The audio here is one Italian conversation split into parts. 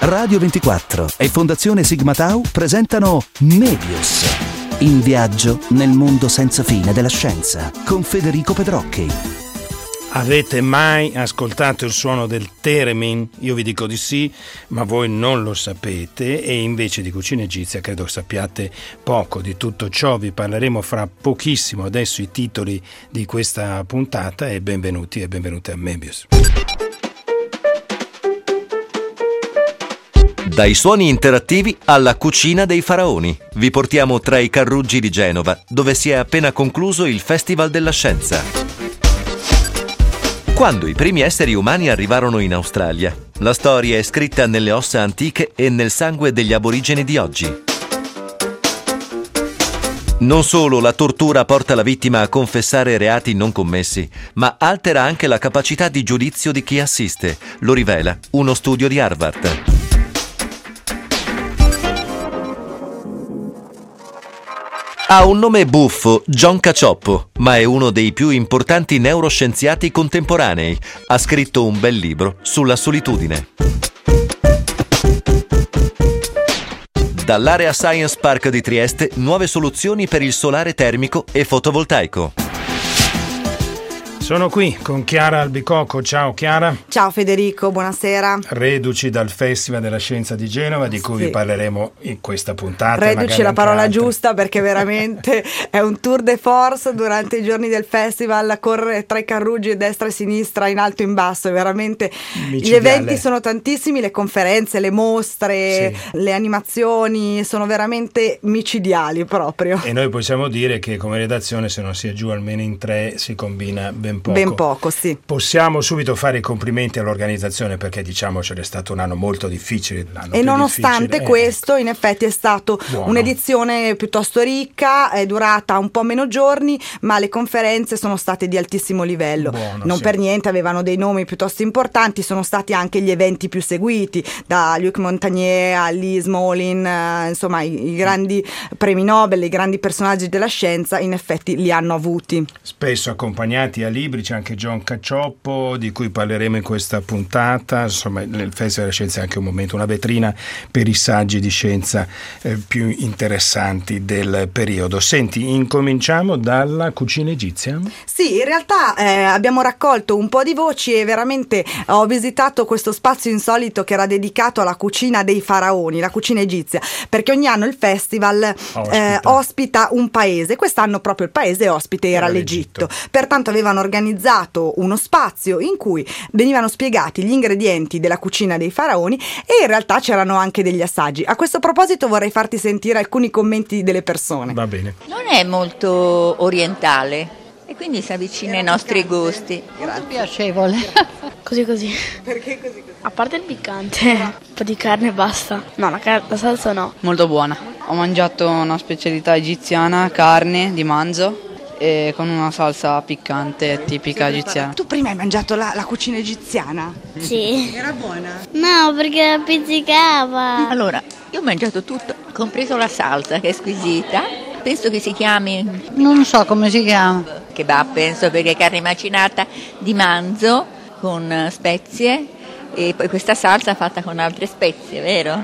Radio 24 e Fondazione Sigma Tau presentano Mebius, in viaggio nel mondo senza fine della scienza, con Federico Pedrocchi. Avete mai ascoltato il suono del theremin? Io vi dico di sì, ma voi non lo sapete, e invece di cucina egizia credo sappiate poco. Di tutto ciò vi parleremo fra pochissimo. Adesso i titoli di questa puntata, e benvenuti e benvenute a Mebius. Dai suoni interattivi alla cucina dei faraoni. Vi portiamo tra i Carruggi di Genova, dove si è appena concluso il Festival della Scienza. Quando i primi esseri umani arrivarono in Australia. La storia è scritta nelle ossa antiche e nel sangue degli aborigeni di oggi. Non solo la tortura porta la vittima a confessare reati non commessi, ma altera anche la capacità di giudizio di chi assiste. Lo rivela uno studio di Harvard. Ha un nome buffo, John Cacioppo, ma è uno dei più importanti neuroscienziati contemporanei. Ha scritto un bel libro sulla solitudine. Dall'Area Science Park di Trieste, nuove soluzioni per il solare termico e fotovoltaico. Sono qui con Chiara Albicocco. Ciao Chiara. Ciao Federico, buonasera. Reduci dal Festival della Scienza di Genova, di cui vi parleremo in questa puntata. Reduci la parola giusta, perché veramente è un tour de force durante i giorni del festival, correre tra i Carruggi destra e sinistra, in alto e in basso, è veramente gli eventi sono tantissimi, le conferenze, le mostre, le animazioni sono veramente micidiali proprio. E noi possiamo dire che come redazione, se non si è giù almeno in 3, si combina ben poco. Ben poco, sì. Possiamo subito fare i complimenti all'organizzazione, perché diciamocelo, è stato un anno molto difficile. E nonostante questo, in effetti è stato un'edizione piuttosto ricca, è durata un po' meno giorni, ma le conferenze sono state di altissimo livello. Per niente avevano dei nomi piuttosto importanti, sono stati anche gli eventi più seguiti, da Luc Montagnier a Lee Smolin, insomma i grandi premi Nobel, i grandi personaggi della scienza, in effetti li hanno avuti. Spesso accompagnati a libri, c'è anche John Cacioppo, di cui parleremo in questa puntata. Insomma, il Festival della Scienza è anche un momento, una vetrina per i saggi di scienza più interessanti del periodo. Senti, incominciamo dalla cucina egizia? Sì, in realtà abbiamo raccolto un po' di voci e veramente ho visitato questo spazio insolito che era dedicato alla cucina dei faraoni, la cucina egizia, perché ogni anno il festival ospita un paese. Quest'anno proprio il paese ospite era l'Egitto. Pertanto avevano organizzato uno spazio in cui venivano spiegati gli ingredienti della cucina dei faraoni e in realtà c'erano anche degli assaggi. A questo proposito vorrei farti sentire alcuni commenti delle persone. Va bene. Non è molto orientale e quindi si avvicina ai nostri gusti. Molto piacevole. Così. Perché così? A parte il piccante, un po' di carne e basta. No, la salsa no. Molto buona. Ho mangiato una specialità egiziana, carne di manzo, e con una salsa piccante tipica egiziana. Tu prima hai mangiato la cucina egiziana? Sì. Era buona? No, perché pizzicava. Allora, io ho mangiato tutto, compreso la salsa che è squisita. Penso che si chiami Non so come si chiama. kebab, penso, perché è carne macinata di manzo con spezie e poi questa salsa fatta con altre spezie,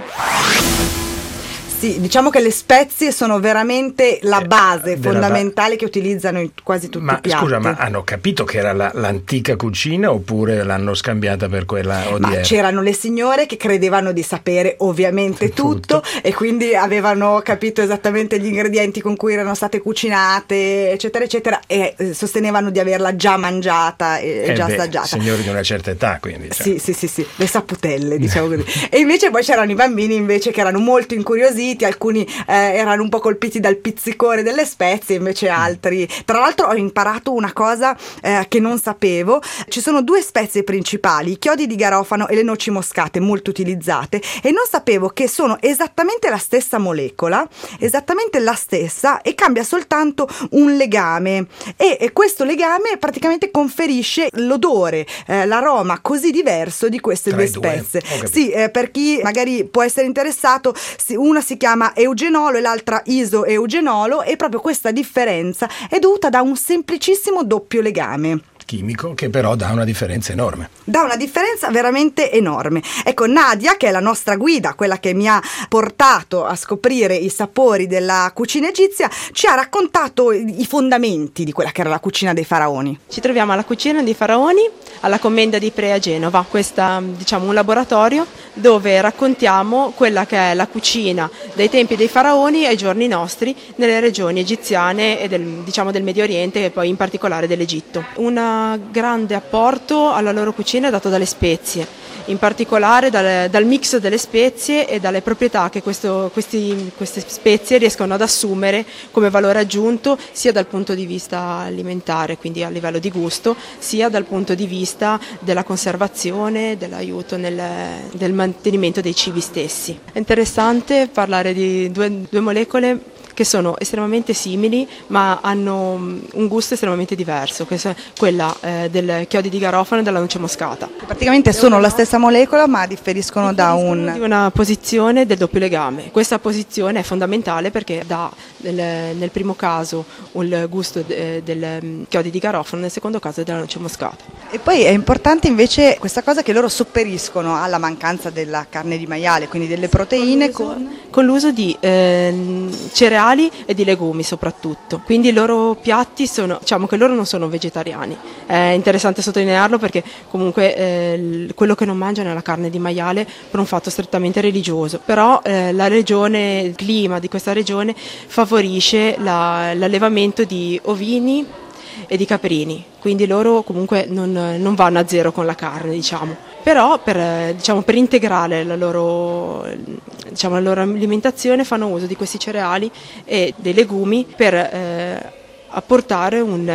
vero? Sì, diciamo che le spezie sono veramente la base fondamentale che utilizzano in quasi tutti i piatti. Scusa, ma hanno capito che era l'antica cucina oppure l'hanno scambiata per quella odierna? Ma c'erano le signore che credevano di sapere ovviamente tutto e quindi avevano capito esattamente gli ingredienti con cui erano state cucinate, eccetera, eccetera, e sostenevano di averla già mangiata e già assaggiata. Signori di una certa età, quindi. Sì, le saputelle, diciamo così. E invece poi c'erano i bambini invece che erano molto incuriositi, alcuni erano un po' colpiti dal pizzicore delle spezie, invece altri. Tra l'altro ho imparato una cosa che non sapevo: ci sono due spezie principali, i chiodi di garofano e le noci moscate, molto utilizzate, e non sapevo che sono esattamente la stessa molecola, esattamente la stessa, e cambia soltanto un legame, e questo legame praticamente conferisce l'odore, l'aroma così diverso di queste due spezie. Sì, per chi magari può essere interessato, una si chiama eugenolo e l'altra isoeugenolo, e proprio questa differenza è dovuta da un semplicissimo doppio legame chimico che però dà una differenza enorme. Dà una differenza veramente enorme. Ecco, Nadia, che è la nostra guida, quella che mi ha portato a scoprire i sapori della cucina egizia, ci ha raccontato i fondamenti di quella che era la cucina dei faraoni. Ci troviamo alla cucina dei faraoni, alla Commenda di Iprea a Genova. Questo è un laboratorio dove raccontiamo quella che è la cucina dai tempi dei faraoni ai giorni nostri nelle regioni egiziane e del Medio Oriente e poi in particolare dell'Egitto. Un grande apporto alla loro cucina è dato dalle spezie, in particolare dal mix delle spezie e dalle proprietà che queste spezie riescono ad assumere come valore aggiunto sia dal punto di vista alimentare, quindi a livello di gusto, sia dal punto di vista della conservazione, dell'aiuto del mantenimento dei cibi stessi. È interessante parlare di due molecole che sono estremamente simili ma hanno un gusto estremamente diverso, che è quella del chiodi di garofano e della noce moscata. Praticamente sono la stessa molecola ma differiscono da una posizione del doppio legame. Questa posizione è fondamentale perché dà nel primo caso il gusto del chiodi di garofano, nel secondo caso della noce moscata. E poi è importante invece questa cosa che loro sopperiscono alla mancanza della carne di maiale, quindi delle proteine con l'uso di cereali e di legumi soprattutto. Quindi i loro piatti diciamo che loro non sono vegetariani. È interessante sottolinearlo perché comunque quello che non mangiano è la carne di maiale per un fatto strettamente religioso. Però il clima di questa regione favorisce l'allevamento di ovini e di caprini, quindi loro comunque non vanno a zero con la carne, diciamo. Però per integrare la loro alimentazione fanno uso di questi cereali e dei legumi per apportare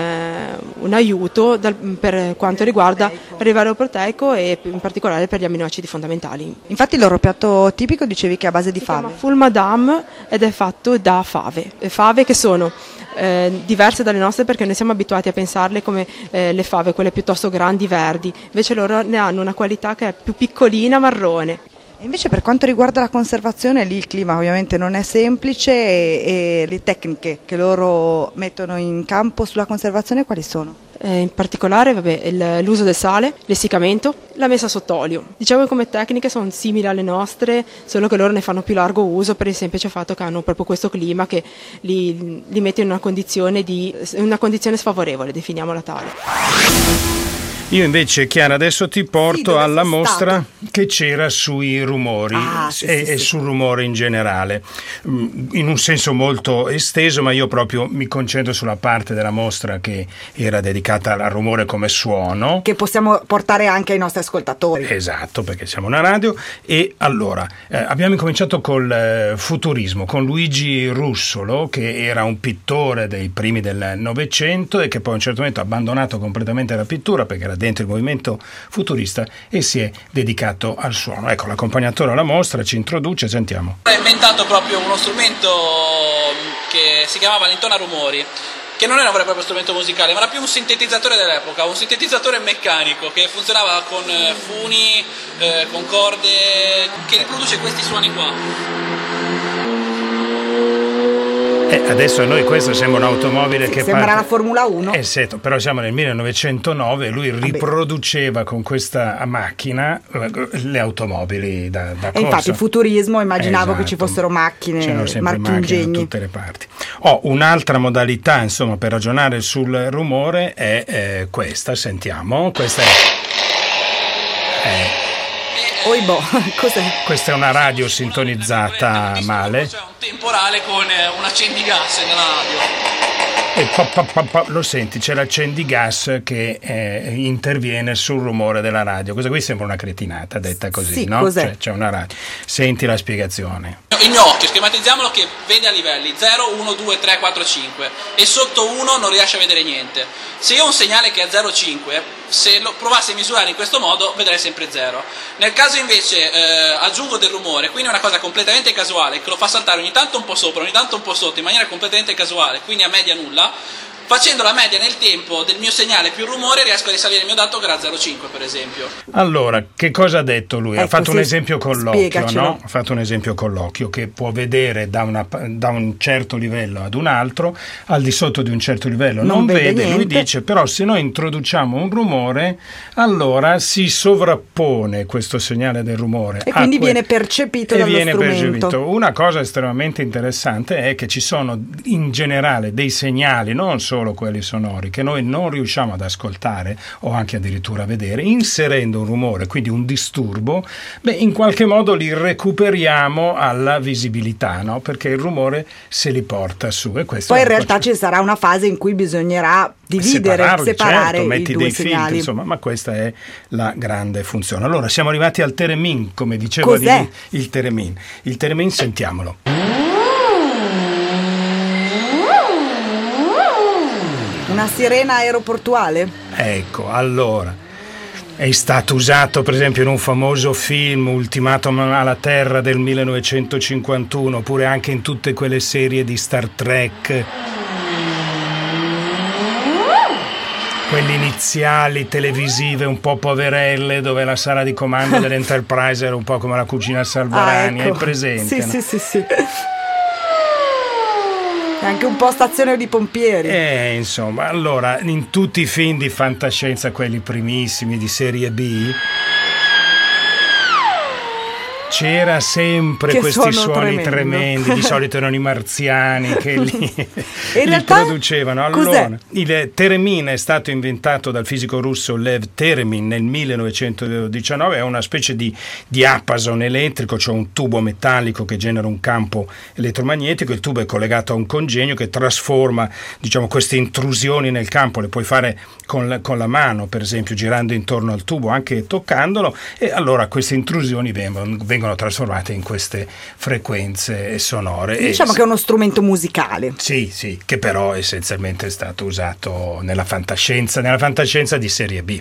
un aiuto per quanto riguarda il livello proteico e in particolare per gli amminoacidi fondamentali. Infatti il loro piatto tipico dicevi che è a base di fave. Si chiama Ful Madam ed è fatto da fave che sono diverse dalle nostre perché noi siamo abituati a pensarle come le fave, quelle piuttosto grandi, verdi, invece loro ne hanno una qualità che è più piccolina, marrone. E invece per quanto riguarda la conservazione, lì il clima ovviamente non è semplice e le tecniche che loro mettono in campo sulla conservazione quali sono? In particolare l'uso del sale, l'essiccamento, la messa sott'olio. Diciamo che come tecniche sono simili alle nostre, solo che loro ne fanno più largo uso per il semplice fatto che hanno proprio questo clima che li mette in una condizione sfavorevole, definiamola tale. Io invece, Chiara, adesso ti porto alla mostra che c'era sui rumori e sul rumore in generale, in un senso molto esteso, ma io proprio mi concentro sulla parte della mostra che era dedicata al rumore come suono. Che possiamo portare anche ai nostri ascoltatori. Esatto, perché siamo una radio. E allora, abbiamo incominciato col futurismo, con Luigi Russolo, che era un pittore dei primi del Novecento e che poi a un certo momento ha abbandonato completamente la pittura perché era dentro il movimento futurista e si è dedicato al suono. Ecco, l'accompagnatore alla mostra ci introduce, sentiamo. Ha inventato proprio uno strumento che si chiamava l'intonarumori, che non era un vero e proprio strumento musicale, ma era più un sintetizzatore dell'epoca, un sintetizzatore meccanico che funzionava con funi, con corde, che riproduce questi suoni qua. Adesso a noi questo sembra un'automobile che sembra la Formula 1. Certo, però siamo nel 1909 e lui riproduceva con questa macchina le automobili da corsa. E infatti il futurismo, immaginavo che ci fossero macchine, marchingegni da tutte le parti. Un'altra modalità, insomma, per ragionare sul rumore è questa, sentiamo, questa è cos'è? Questa è una radio sintonizzata male. C'è un temporale con un accendigas nella radio. E lo senti, c'è l'accendigas che interviene sul rumore della radio. Questa qui sembra una cretinata detta così, sì, no? Cos'è? C'è una radio. Senti la spiegazione. Il mio occhio, schematizziamolo, che vede a livelli 0, 1, 2, 3, 4, 5 e sotto 1 non riesce a vedere niente. Se io ho un segnale che è 0, 5, se lo provassi a misurare in questo modo vedrei sempre 0. Nel caso invece aggiungo del rumore, quindi è una cosa completamente casuale che lo fa saltare ogni tanto un po' sopra, ogni tanto un po' sotto in maniera completamente casuale, quindi a media nulla. facendo la media nel tempo del mio segnale più rumore riesco a risalire il mio dato che era 0,5 per esempio. Allora, che cosa ha detto lui? Ha fatto un esempio con l'occhio, no? Ha fatto un esempio con l'occhio che può vedere da un certo livello ad un altro, al di sotto di un certo livello non vede. Lui dice però se noi introduciamo un rumore, allora si sovrappone questo segnale del rumore e quindi viene percepito dallo strumento. Una cosa estremamente interessante è che ci sono in generale dei segnali, non solo quelli sonori, che noi non riusciamo ad ascoltare o anche addirittura a vedere. Inserendo un rumore, quindi un disturbo, in qualche modo li recuperiamo alla visibilità, no? Perché il rumore se li porta su. E questo poi in realtà ci sarà una fase in cui bisognerà dividere, separare certo, metti i due dei segnali. filtri, insomma, ma questa è la grande funzione. Allora siamo arrivati al theremin, come diceva il theremin. Il theremin, sentiamolo. Una sirena aeroportuale? Ecco, allora è stato usato per esempio in un famoso film, Ultimatum alla Terra del 1951, oppure anche in tutte quelle serie di Star Trek, quelle iniziali televisive un po' poverelle, dove la sala di comando dell'Enterprise era un po' come la cucina Salvarani. Ecco. È presente? Sì, no? sì. Anche un po' stazione di pompieri. Insomma, allora, in tutti i film di fantascienza, quelli primissimi di serie B, c'era sempre questi suoni tremendi. Di solito erano i marziani che li producevano. Allora, il theremin è stato inventato dal fisico russo Lev Theremin nel 1919. È una specie di diapason elettrico, cioè un tubo metallico che genera un campo elettromagnetico. Il tubo è collegato a un congegno che trasforma, diciamo, queste intrusioni nel campo. Le puoi fare con la mano, per esempio, girando intorno al tubo, anche toccandolo, e allora queste intrusioni vengono trasformate in queste frequenze sonore. Diciamo che è uno strumento musicale. Sì, che però essenzialmente è stato usato nella fantascienza di serie B.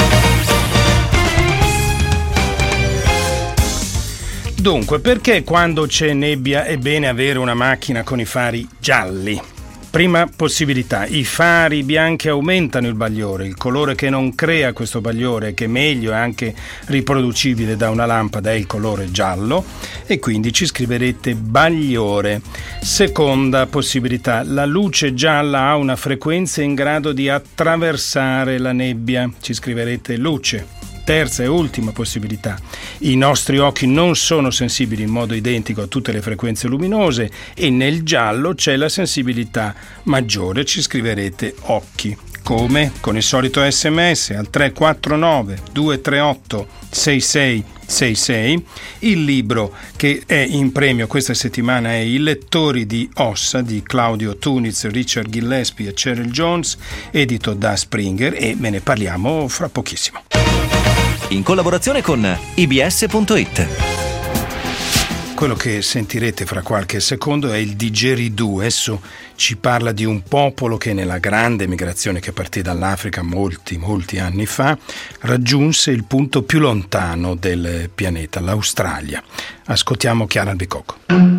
Dunque, perché quando c'è nebbia è bene avere una macchina con i fari gialli? Prima possibilità, i fari bianchi aumentano il bagliore, il colore che non crea questo bagliore, che meglio è anche riproducibile da una lampada, è il colore giallo, e quindi ci scriverete bagliore. Seconda possibilità, la luce gialla ha una frequenza in grado di attraversare la nebbia, ci scriverete luce. Terza e ultima possibilità, i nostri occhi non sono sensibili in modo identico a tutte le frequenze luminose e nel giallo c'è la sensibilità maggiore, ci scriverete occhi. Come? Con il solito SMS al 349 238 6666. Il libro che è in premio questa settimana è I lettori di ossa di Claudio Tunitz, Richard Gillespie e Cheryl Jones, edito da Springer, e ve ne parliamo fra pochissimo. In collaborazione con ibs.it. Quello che sentirete fra qualche secondo è il didgeridoo. Esso ci parla di un popolo che nella grande migrazione che partì dall'Africa molti anni fa raggiunse il punto più lontano del pianeta, l'Australia. Ascoltiamo Chiara Albicocco.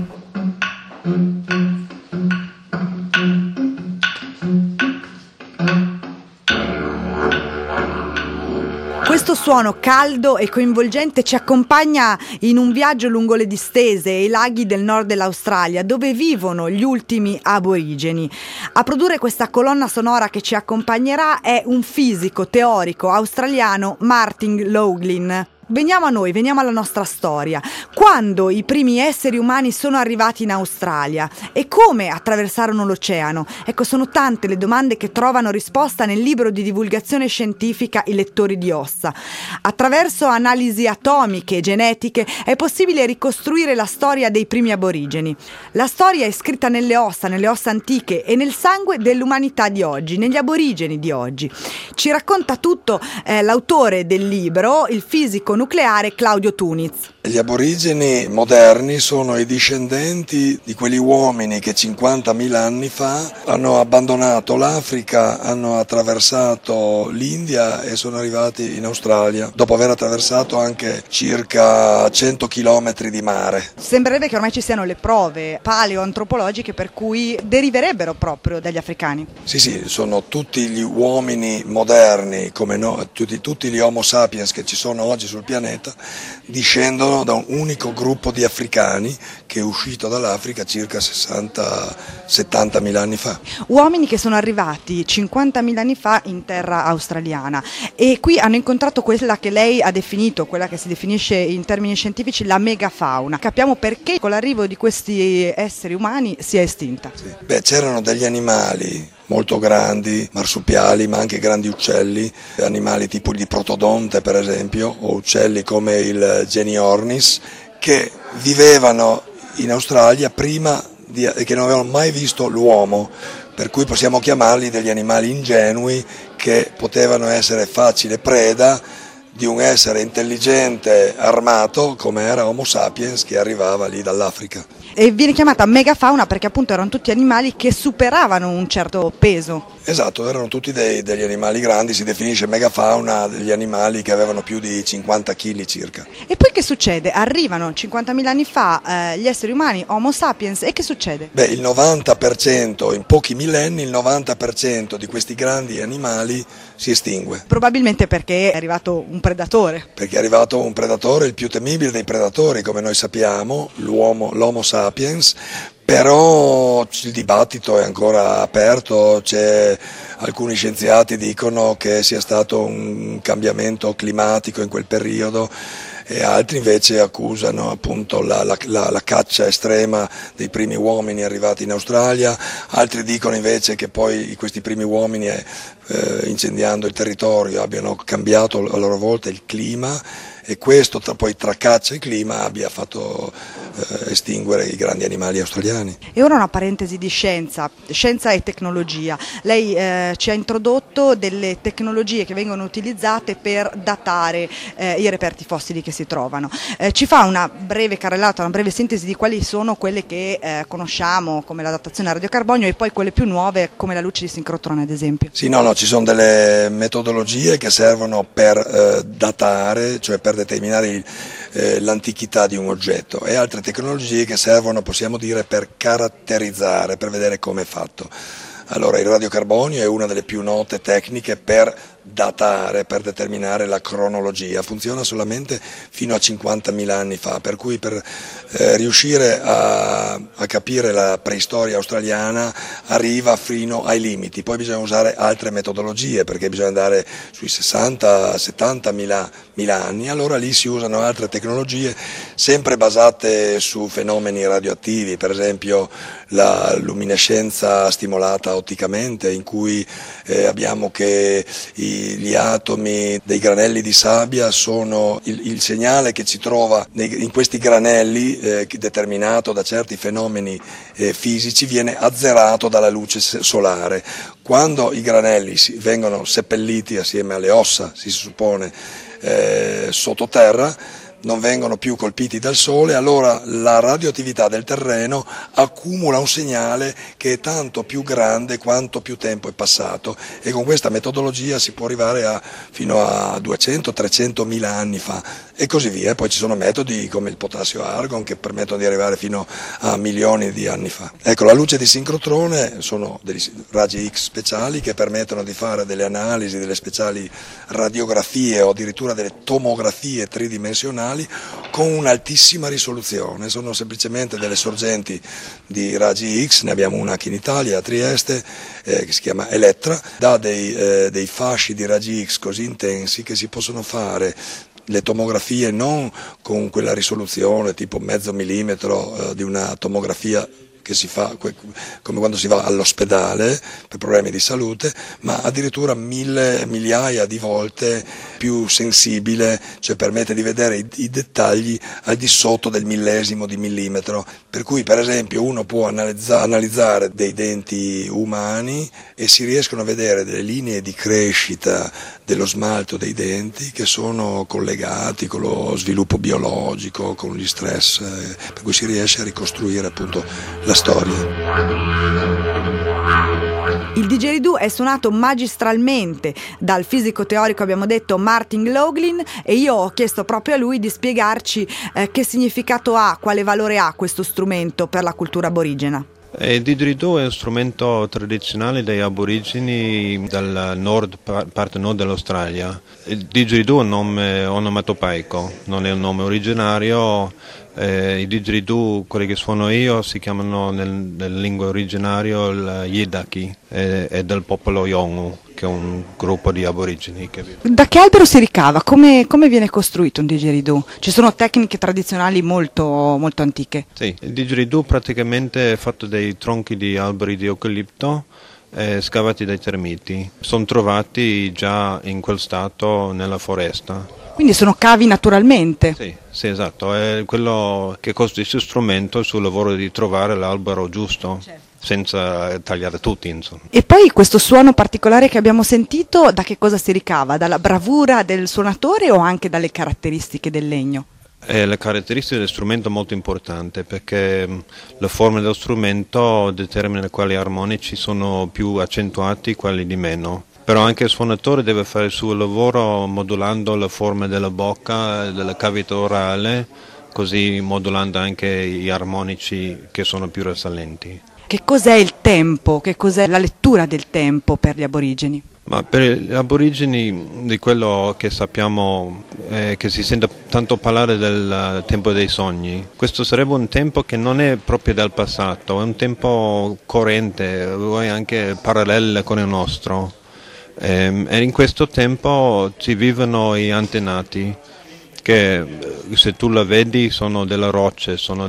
Questo suono caldo e coinvolgente ci accompagna in un viaggio lungo le distese e i laghi del nord dell'Australia, dove vivono gli ultimi aborigeni. A produrre questa colonna sonora che ci accompagnerà è un fisico teorico australiano, Martin Loughlin. Veniamo a noi, veniamo alla nostra storia. Quando i primi esseri umani sono arrivati in Australia e come attraversarono l'oceano? Ecco, sono tante le domande che trovano risposta nel libro di divulgazione scientifica I lettori di ossa. Attraverso analisi atomiche e genetiche è possibile ricostruire la storia dei primi aborigeni. La storia è scritta nelle ossa antiche e nel sangue dell'umanità di oggi, negli aborigeni di oggi. Ci racconta tutto l'autore del libro, il fisico fisico nucleare Claudio Tuniz. Gli aborigeni moderni sono i discendenti di quegli uomini che 50.000 anni fa hanno abbandonato l'Africa, hanno attraversato l'India e sono arrivati in Australia, dopo aver attraversato anche circa 100 chilometri di mare. Sembrerebbe che ormai ci siano le prove paleoantropologiche per cui deriverebbero proprio dagli africani. Sì, sono tutti gli uomini moderni, come no, tutti gli Homo sapiens che ci sono oggi sul pianeta, discendono da un unico gruppo di africani che è uscito dall'Africa circa 60-70.000 anni fa. Uomini che sono arrivati 50.000 anni fa in terra australiana e qui hanno incontrato quella che lei ha definito, quella che si definisce in termini scientifici la megafauna. Capiamo perché con l'arrivo di questi esseri umani si è estinta. Sì. C'erano degli animali molto grandi, marsupiali, ma anche grandi uccelli, animali tipo di protodonte per esempio, o uccelli come il Geniornis, che vivevano in Australia prima che non avevano mai visto l'uomo, per cui possiamo chiamarli degli animali ingenui che potevano essere facile preda di un essere intelligente armato come era Homo sapiens che arrivava lì dall'Africa. E viene chiamata megafauna perché appunto erano tutti animali che superavano un certo peso. Esatto, erano tutti degli animali grandi, si definisce megafauna degli animali che avevano più di 50 kg circa. E poi che succede? Arrivano 50.000 anni fa gli esseri umani, Homo sapiens, e che succede? Il 90%, in pochi millenni, il 90% di questi grandi animali si estingue. Probabilmente perché è arrivato un predatore. Perché è arrivato un predatore, il più temibile dei predatori, come noi sappiamo, l'Homo sapiens, però il dibattito è ancora aperto, alcuni scienziati dicono che sia stato un cambiamento climatico in quel periodo e altri invece accusano appunto la caccia estrema dei primi uomini arrivati in Australia, altri dicono invece che poi questi primi uomini incendiando il territorio abbiano cambiato a loro volta il clima e questo poi tra caccia e clima abbia fatto estinguere i grandi animali australiani. E ora una parentesi di scienza e tecnologia. Lei ci ha introdotto delle tecnologie che vengono utilizzate per datare i reperti fossili che si trovano. Ci fa una breve carrellata, una breve sintesi di quali sono quelle che conosciamo come la datazione a radiocarbonio e poi quelle più nuove come la luce di sincrotrone ad esempio. Sì, no, ci sono delle metodologie che servono per datare, cioè per determinare l'antichità di un oggetto e altre tecnologie che servono, possiamo dire, per caratterizzare, per vedere come è fatto. Allora il radiocarbonio è una delle più note tecniche per datare, per determinare la cronologia, funziona solamente fino a 50.000 anni fa, per cui per riuscire a capire la preistoria australiana arriva fino ai limiti, poi bisogna usare altre metodologie perché bisogna andare sui 60-70.000 anni, allora lì si usano altre tecnologie sempre basate su fenomeni radioattivi, per esempio la luminescenza stimolata otticamente in cui abbiamo che gli atomi dei granelli di sabbia sono il segnale che ci trova in questi granelli determinato da certi fenomeni fisici viene azzerato dalla luce solare. Quando i granelli vengono seppelliti assieme alle ossa, si suppone, sottoterra, non vengono più colpiti dal sole, allora la radioattività del terreno accumula un segnale che è tanto più grande quanto più tempo è passato e con questa metodologia si può arrivare fino a 200-300.000 anni fa e così via. Poi ci sono metodi come il potassio argon che permettono di arrivare fino a milioni di anni fa. Ecco, la luce di sincrotrone sono degli raggi X speciali che permettono di fare delle analisi, delle speciali radiografie o addirittura delle tomografie tridimensionali con un'altissima risoluzione, sono semplicemente delle sorgenti di raggi X, ne abbiamo una anche in Italia, a Trieste, che si chiama Elettra, dà dei fasci di raggi X così intensi che si possono fare le tomografie non con quella risoluzione tipo mezzo millimetro di una tomografia che si fa come quando si va all'ospedale per problemi di salute, ma addirittura migliaia di volte più sensibile, cioè permette di vedere i dettagli al di sotto del millesimo di millimetro, per cui per esempio uno può analizzare dei denti umani e si riescono a vedere delle linee di crescita dello smalto dei denti, che sono collegati con lo sviluppo biologico, con gli stress, per cui si riesce a ricostruire appunto la storia. Il didgeridoo è suonato magistralmente dal fisico teorico, abbiamo detto, Martin Loughlin, e io ho chiesto proprio a lui di spiegarci che significato ha, quale valore ha questo strumento per la cultura aborigena. Il didgeridoo è un strumento tradizionale degli aborigeni dal nord, parte nord dell'Australia. Il didgeridoo è un nome onomatopeico, non è un nome originario. I didgeridoo, quelli che suono io, si chiamano nella lingua originaria il Yidaki, è del popolo Yolngu, che è un gruppo di aborigeni che vive. Da che albero si ricava? Come viene costruito un didgeridoo? Ci sono tecniche tradizionali molto, molto antiche. Sì, il didgeridoo praticamente è fatto dai tronchi di alberi di eucalipto scavati dai termiti. Sono trovati già in quel stato nella foresta. Quindi sono cavi naturalmente? Sì, esatto, è quello che costruisce il strumento, il suo lavoro di trovare l'albero giusto, senza tagliare tutti, insomma. E poi questo suono particolare che abbiamo sentito, da che cosa si ricava? Dalla bravura del suonatore o anche dalle caratteristiche del legno? Le caratteristiche dello strumento sono molto importanti, perché la forma dello strumento determina quali armonici sono più accentuati, quelli di meno. Però anche il suonatore deve fare il suo lavoro modulando la forma della bocca, della cavità orale, così modulando anche gli armonici che sono più risalenti. Che cos'è il tempo? Che cos'è la lettura del tempo per gli aborigeni? Ma per gli aborigeni, di quello che sappiamo, che si sente tanto parlare del tempo dei sogni, questo sarebbe un tempo che non è proprio del passato, è un tempo corrente, anche parallelo con il nostro. E in questo tempo ci vivono gli antenati, che se tu la vedi sono delle rocce, sono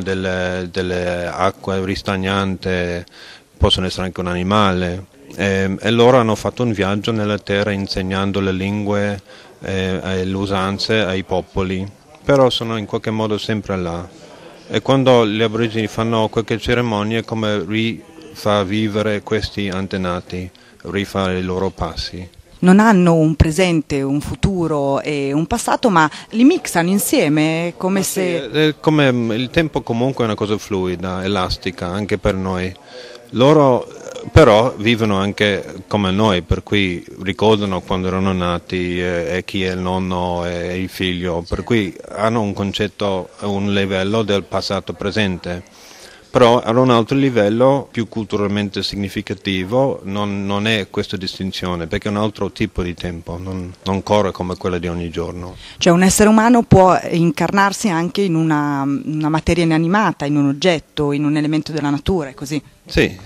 delle acque ristagnanti, possono essere anche un animale, e loro hanno fatto un viaggio nella terra insegnando le lingue e le usanze ai popoli, però sono in qualche modo sempre là, e quando gli aborigeni fanno qualche cerimonia è come rifar vivere questi antenati, rifare i loro passi. Non hanno un presente, un futuro e un passato, ma li mixano insieme, come se... Come il tempo comunque è una cosa fluida, elastica, anche per noi. Loro però vivono anche come noi, per cui ricordano quando erano nati e chi è il nonno e il figlio, per cui hanno un concetto, un livello del passato presente. Però a un altro livello più culturalmente significativo non è questa distinzione, perché è un altro tipo di tempo, non corre come quella di ogni giorno. Cioè un essere umano può incarnarsi anche in una materia inanimata, in un oggetto, in un elemento della natura, è così? Sì.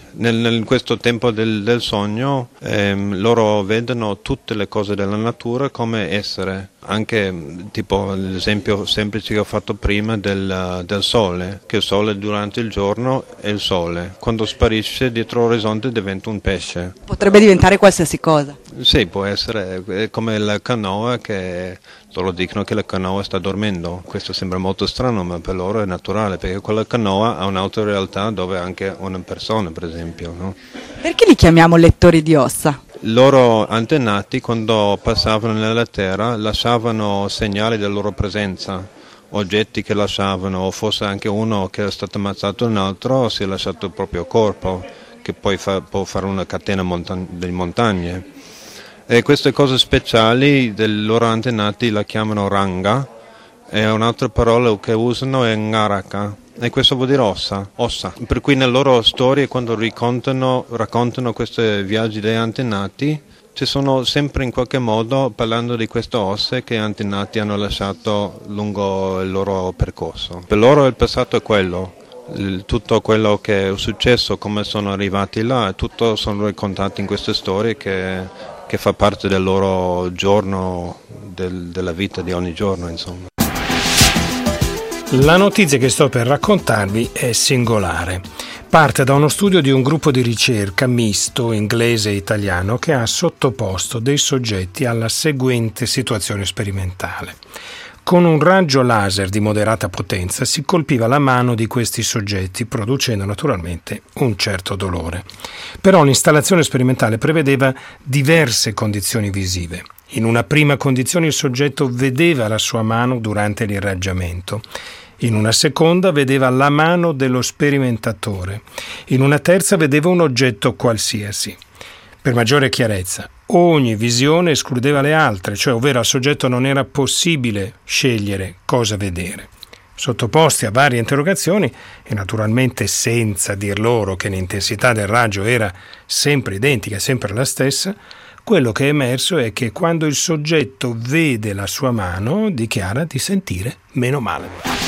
In questo tempo del sogno loro vedono tutte le cose della natura come essere, anche tipo l'esempio semplice che ho fatto prima del sole, che il sole durante il giorno è il sole, quando sparisce dietro l'orizzonte diventa un pesce. Potrebbe diventare qualsiasi cosa. Sì, può essere, è come la canoa, che loro dicono che la canoa sta dormendo. Questo sembra molto strano, ma per loro è naturale, perché quella canoa ha un'altra realtà dove anche una persona, per esempio, no? Perché li chiamiamo lettori di ossa? Loro antenati, quando passavano nella terra, lasciavano segnali della loro presenza, oggetti che lasciavano, o forse anche uno che è stato ammazzato, un altro si è lasciato il proprio corpo, che poi può fare una catena di montagne. E queste cose speciali dei loro antenati la chiamano ranga, e un'altra parola che usano è ngaraka, e questo vuol dire ossa. Per cui nelle loro storie, quando raccontano questi viaggi dei antenati, ci sono sempre in qualche modo parlando di queste ossa che gli antenati hanno lasciato lungo il loro percorso. Per loro il passato è quello. Tutto quello che è successo, come sono arrivati là, tutto sono raccontati in queste storie che fa parte del loro giorno, della vita di ogni giorno, insomma. La notizia che sto per raccontarvi è singolare. Parte da uno studio di un gruppo di ricerca misto inglese e italiano che ha sottoposto dei soggetti alla seguente situazione sperimentale. Con un raggio laser di moderata potenza si colpiva la mano di questi soggetti, producendo naturalmente un certo dolore. Però l'installazione sperimentale prevedeva diverse condizioni visive. In una prima condizione il soggetto vedeva la sua mano durante l'irraggiamento. In una seconda vedeva la mano dello sperimentatore. In una terza vedeva un oggetto qualsiasi. Per maggiore chiarezza, ogni visione escludeva le altre, cioè ovvero al soggetto non era possibile scegliere cosa vedere. Sottoposti a varie interrogazioni, e naturalmente senza dir loro che l'intensità del raggio era sempre identica, sempre la stessa, quello che è emerso è che quando il soggetto vede la sua mano, dichiara di sentire meno male.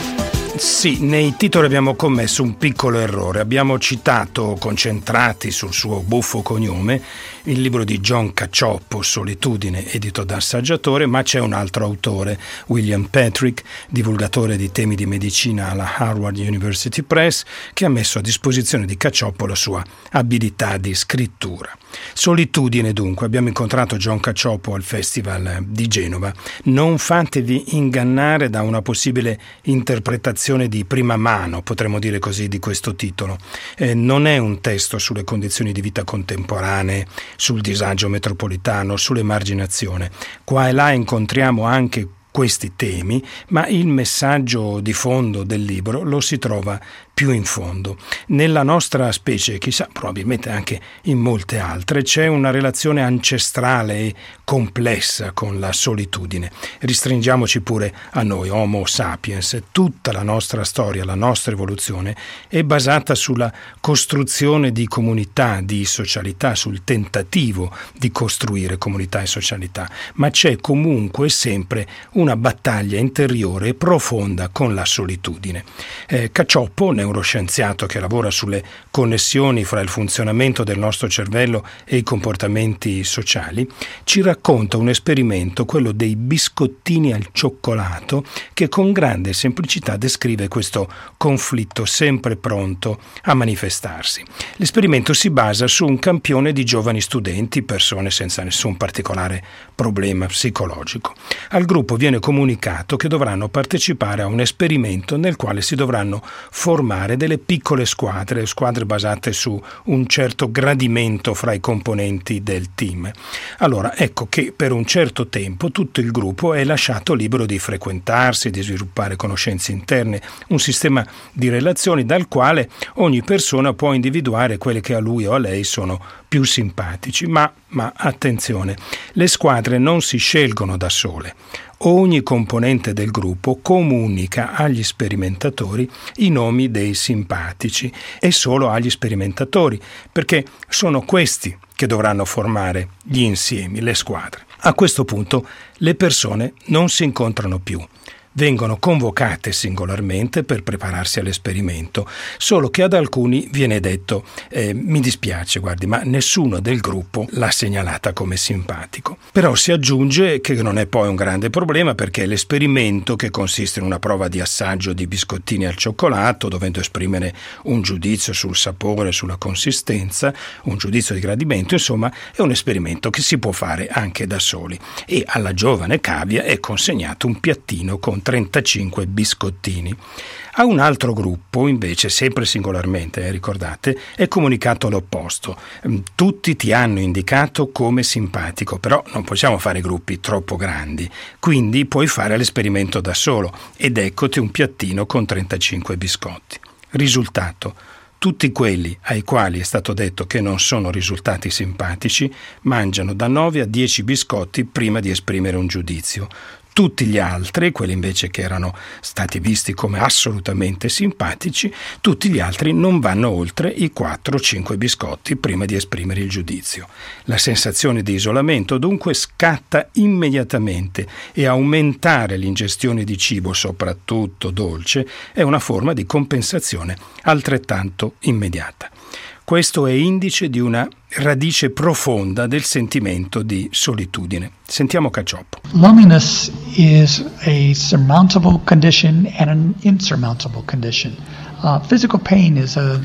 Sì, nei titoli abbiamo commesso un piccolo errore. Abbiamo citato, concentrati sul suo buffo cognome, il libro di John Cacioppo, Solitudine, edito da Assaggiatore, ma c'è un altro autore, William Patrick, divulgatore di temi di medicina alla Harvard University Press, che ha messo a disposizione di Cacioppo la sua abilità di scrittura. Solitudine, dunque. Abbiamo incontrato John Cacioppo al Festival di Genova. Non fatevi ingannare da una possibile interpretazione di prima mano, potremmo dire così, di questo titolo. Non è un testo sulle condizioni di vita contemporanee, sul disagio metropolitano, sull'emarginazione. Qua e là incontriamo anche questi temi, ma il messaggio di fondo del libro lo si trova più in fondo. Nella nostra specie, chissà, probabilmente anche in molte altre, c'è una relazione ancestrale e complessa con la solitudine. Ristringiamoci pure a noi, Homo sapiens. Tutta la nostra storia, la nostra evoluzione è basata sulla costruzione di comunità, di socialità, sul tentativo di costruire comunità e socialità, ma c'è comunque sempre una battaglia interiore e profonda con la solitudine. Cacioppo, neuroscienziato che lavora sulle connessioni fra il funzionamento del nostro cervello e i comportamenti sociali, ci racconta un esperimento, quello dei biscottini al cioccolato, che con grande semplicità descrive questo conflitto sempre pronto a manifestarsi. L'esperimento si basa su un campione di giovani studenti, persone senza nessun particolare problema psicologico. Al gruppo viene comunicato che dovranno partecipare a un esperimento nel quale si dovranno formare delle piccole squadre basate su un certo gradimento fra i componenti del team. Allora, ecco che per un certo tempo tutto il gruppo è lasciato libero di frequentarsi, di sviluppare conoscenze interne, un sistema di relazioni dal quale ogni persona può individuare quelle che a lui o a lei sono più simpatici. Ma attenzione, le squadre non si scelgono da sole. Ogni componente del gruppo comunica agli sperimentatori i nomi dei simpatici e solo agli sperimentatori, perché sono questi che dovranno formare gli insiemi, le squadre. A questo punto le persone non si incontrano più. Vengono convocate singolarmente per prepararsi all'esperimento, solo che ad alcuni viene detto mi dispiace, guardi, ma nessuno del gruppo l'ha segnalata come simpatico. Però si aggiunge che non è poi un grande problema, perché l'esperimento, che consiste in una prova di assaggio di biscottini al cioccolato, dovendo esprimere un giudizio sul sapore, sulla consistenza, un giudizio di gradimento, insomma è un esperimento che si può fare anche da soli, e alla giovane cavia è consegnato un piattino con 35 biscottini. A un altro gruppo, invece, sempre singolarmente, ricordate, è comunicato l'opposto. Tutti ti hanno indicato come simpatico, però non possiamo fare gruppi troppo grandi, quindi puoi fare l'esperimento da solo, ed eccoti un piattino con 35 biscotti. Risultato: tutti quelli ai quali è stato detto che non sono risultati simpatici mangiano da 9 a 10 biscotti prima di esprimere un giudizio. Tutti gli altri, quelli invece che erano stati visti come assolutamente simpatici, tutti gli altri non vanno oltre i 4-5 biscotti prima di esprimere il giudizio. La sensazione di isolamento dunque scatta immediatamente, e aumentare l'ingestione di cibo, soprattutto dolce, è una forma di compensazione altrettanto immediata. Questo è indice di una radice profonda del sentimento di solitudine. Sentiamo Cacioppo. Loneliness is a surmountable condition and an insurmountable condition. Physical pain is a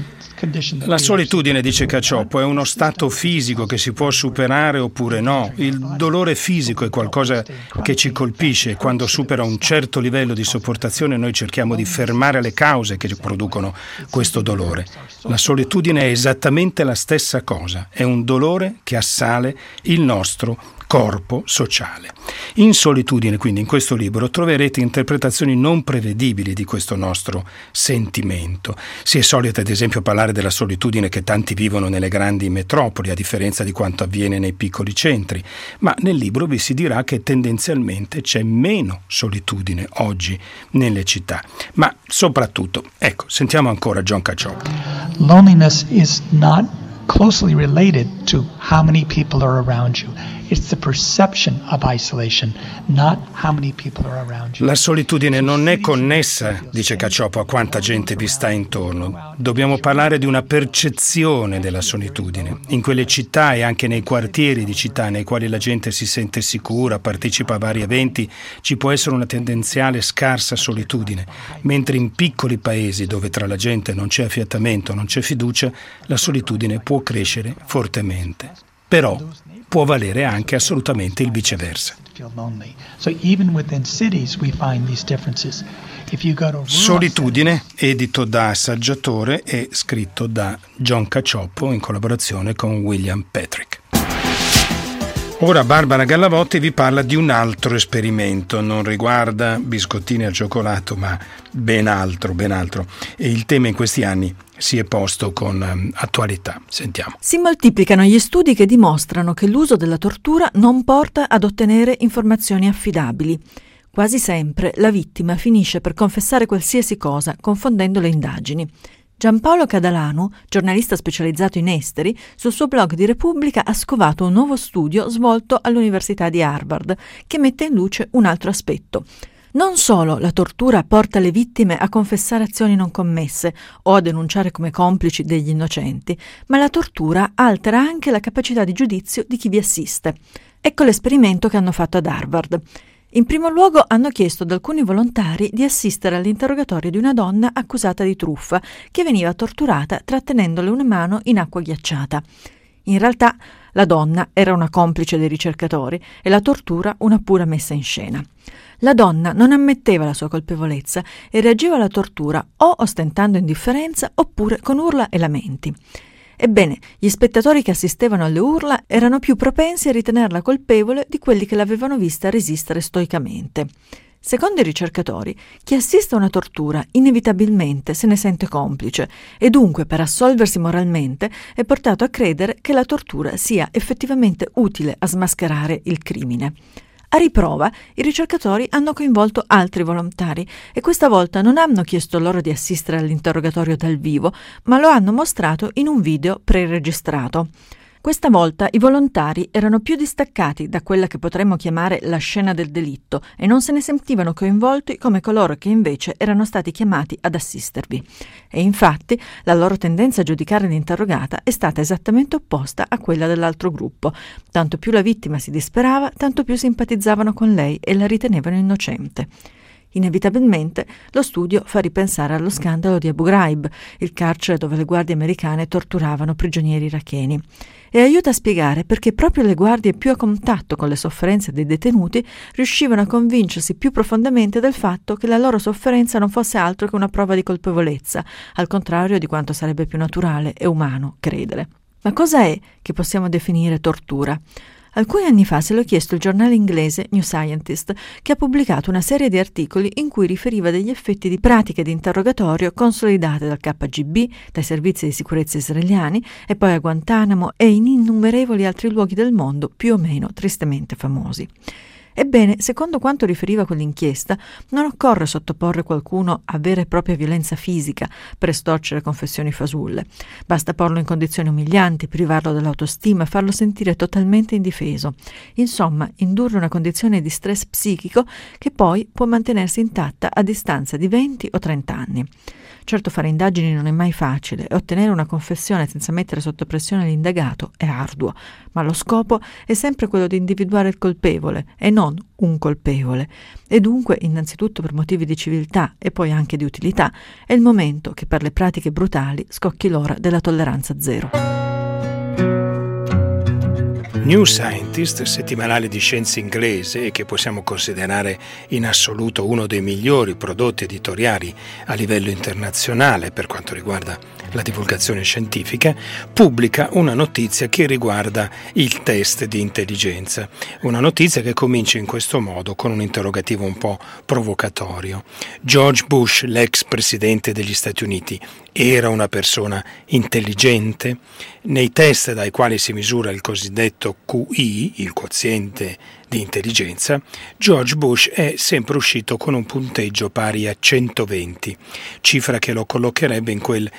La solitudine, dice Cacioppo, è uno stato fisico che si può superare oppure no. Il dolore fisico è qualcosa che ci colpisce, e quando supera un certo livello di sopportazione noi cerchiamo di fermare le cause che producono questo dolore. La solitudine è esattamente la stessa cosa, è un dolore che assale il nostro corpo sociale. In Solitudine, quindi, in questo libro troverete interpretazioni non prevedibili di questo nostro sentimento. Si è solito, ad esempio, parlare della solitudine che tanti vivono nelle grandi metropoli, a differenza di quanto avviene nei piccoli centri, ma nel libro vi si dirà che tendenzialmente c'è meno solitudine oggi nelle città. Ma soprattutto, ecco, sentiamo ancora John Cacioppo. Loneliness is not closely related to how many people are around you. It's the perception of isolation, not how many people are around you. La solitudine non è connessa, dice Cacioppo, a quanta gente vi sta intorno. Dobbiamo parlare di una percezione della solitudine. In quelle città e anche nei quartieri di città nei quali la gente si sente sicura, partecipa a vari eventi, ci può essere una tendenziale scarsa solitudine, mentre in piccoli paesi dove tra la gente non c'è affiatamento, non c'è fiducia, la solitudine può crescere fortemente. Però può valere anche assolutamente il viceversa. Solitudine, edito da Saggiatore e scritto da John Cacioppo in collaborazione con William Patrick. Ora Barbara Gallavotti vi parla di un altro esperimento, non riguarda biscottini al cioccolato, ma ben altro. E il tema in questi anni si è posto con attualità. Sentiamo. Si moltiplicano gli studi che dimostrano che l'uso della tortura non porta ad ottenere informazioni affidabili. Quasi sempre la vittima finisce per confessare qualsiasi cosa, confondendo le indagini. Giampaolo Cadalanu, giornalista specializzato in esteri, sul suo blog di Repubblica ha scovato un nuovo studio svolto all'Università di Harvard che mette in luce un altro aspetto. Non solo la tortura porta le vittime a confessare azioni non commesse o a denunciare come complici degli innocenti, ma la tortura altera anche la capacità di giudizio di chi vi assiste. Ecco l'esperimento che hanno fatto ad Harvard. In primo luogo hanno chiesto ad alcuni volontari di assistere all'interrogatorio di una donna accusata di truffa che veniva torturata trattenendole una mano in acqua ghiacciata. In realtà la donna era una complice dei ricercatori e la tortura una pura messa in scena. La donna non ammetteva la sua colpevolezza e reagiva alla tortura o ostentando indifferenza oppure con urla e lamenti. Ebbene, gli spettatori che assistevano alle urla erano più propensi a ritenerla colpevole di quelli che l'avevano vista resistere stoicamente. Secondo i ricercatori, chi assiste a una tortura inevitabilmente se ne sente complice e dunque per assolversi moralmente è portato a credere che la tortura sia effettivamente utile a smascherare il crimine. A riprova, i ricercatori hanno coinvolto altri volontari e questa volta non hanno chiesto loro di assistere all'interrogatorio dal vivo, ma lo hanno mostrato in un video preregistrato. Questa volta i volontari erano più distaccati da quella che potremmo chiamare la scena del delitto e non se ne sentivano coinvolti come coloro che invece erano stati chiamati ad assistervi. E infatti la loro tendenza a giudicare l'interrogata è stata esattamente opposta a quella dell'altro gruppo. Tanto più la vittima si disperava, tanto più simpatizzavano con lei e la ritenevano innocente. Inevitabilmente lo studio fa ripensare allo scandalo di Abu Ghraib, il carcere dove le guardie americane torturavano prigionieri iracheni, e aiuta a spiegare perché proprio le guardie più a contatto con le sofferenze dei detenuti riuscivano a convincersi più profondamente del fatto che la loro sofferenza non fosse altro che una prova di colpevolezza, al contrario di quanto sarebbe più naturale e umano credere. Ma cosa è che possiamo definire tortura? Alcuni anni fa se l'ho chiesto il giornale inglese New Scientist, che ha pubblicato una serie di articoli in cui riferiva degli effetti di pratiche di interrogatorio consolidate dal KGB, dai servizi di sicurezza israeliani e poi a Guantanamo e in innumerevoli altri luoghi del mondo più o meno tristemente famosi. Ebbene, secondo quanto riferiva quell'inchiesta, non occorre sottoporre qualcuno a vera e propria violenza fisica per estorcere confessioni fasulle. Basta porlo in condizioni umilianti, privarlo dell'autostima, farlo sentire totalmente indifeso. Insomma, indurre una condizione di stress psichico che poi può mantenersi intatta a distanza di 20 o 30 anni. Certo, fare indagini non è mai facile e ottenere una confessione senza mettere sotto pressione l'indagato è arduo, ma lo scopo è sempre quello di individuare il colpevole e non un colpevole. E dunque, innanzitutto per motivi di civiltà e poi anche di utilità, è il momento che per le pratiche brutali scocchi l'ora della tolleranza zero. New Scientist, settimanale di scienze inglese e che possiamo considerare in assoluto uno dei migliori prodotti editoriali a livello internazionale per quanto riguarda la divulgazione scientifica, pubblica una notizia che riguarda il test di intelligenza. Una notizia che comincia in questo modo, con un interrogativo un po' provocatorio. George Bush, l'ex presidente degli Stati Uniti, era una persona intelligente? Nei test dai quali si misura il cosiddetto QI, il quoziente di intelligenza, George Bush è sempre uscito con un punteggio pari a 120, cifra che lo collocherebbe in quel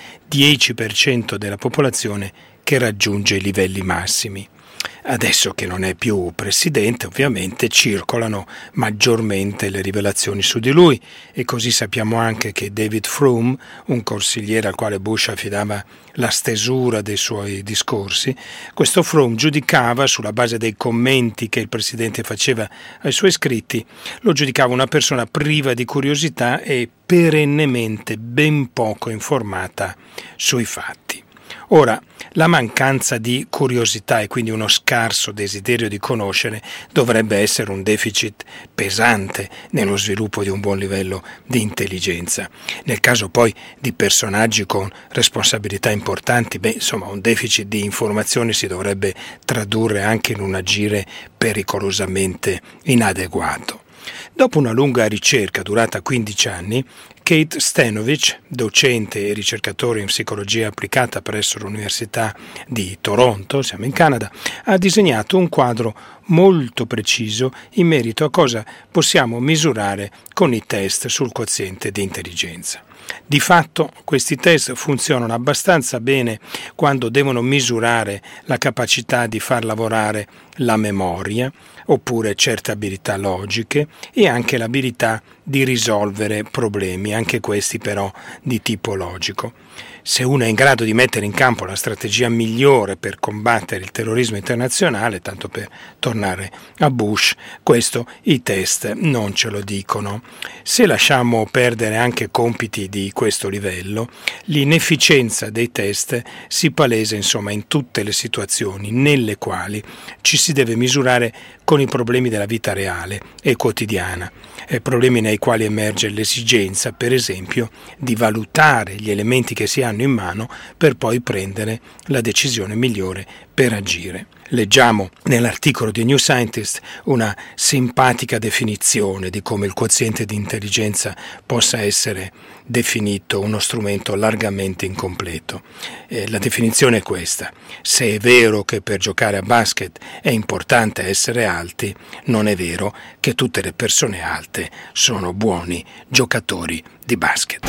10% della popolazione che raggiunge i livelli massimi. Adesso che non è più presidente, ovviamente circolano maggiormente le rivelazioni su di lui, e così sappiamo anche che David Frum, un consigliere al quale Bush affidava la stesura dei suoi discorsi, questo Frum giudicava, sulla base dei commenti che il presidente faceva ai suoi iscritti, lo giudicava una persona priva di curiosità e perennemente ben poco informata sui fatti. Ora, la mancanza di curiosità e quindi uno scarso desiderio di conoscere dovrebbe essere un deficit pesante nello sviluppo di un buon livello di intelligenza. Nel caso poi di personaggi con responsabilità importanti, un deficit di informazioni si dovrebbe tradurre anche in un agire pericolosamente inadeguato. Dopo una lunga ricerca durata 15 anni, Kate Stanovich, docente e ricercatore in psicologia applicata presso l'Università di Toronto, siamo in Canada, ha disegnato un quadro molto preciso in merito a cosa possiamo misurare con i test sul quoziente di intelligenza. Di fatto questi test funzionano abbastanza bene quando devono misurare la capacità di far lavorare la memoria, oppure certe abilità logiche e anche l'abilità di risolvere problemi, anche questi però di tipo logico. Se uno è in grado di mettere in campo la strategia migliore per combattere il terrorismo internazionale, tanto per tornare a Bush, questo i test non ce lo dicono. Se lasciamo perdere anche compiti di questo livello, l'inefficienza dei test si palesa in tutte le situazioni nelle quali ci si deve misurare con i problemi della vita reale e quotidiana, problemi nei quali emerge l'esigenza, per esempio, di valutare gli elementi che si hanno in mano per poi prendere la decisione migliore per agire. Leggiamo nell'articolo di New Scientist una simpatica definizione di come il quoziente di intelligenza possa essere definito uno strumento largamente incompleto. La definizione è questa: se è vero che per giocare a basket è importante essere alti, non è vero che tutte le persone alte sono buoni giocatori di basket.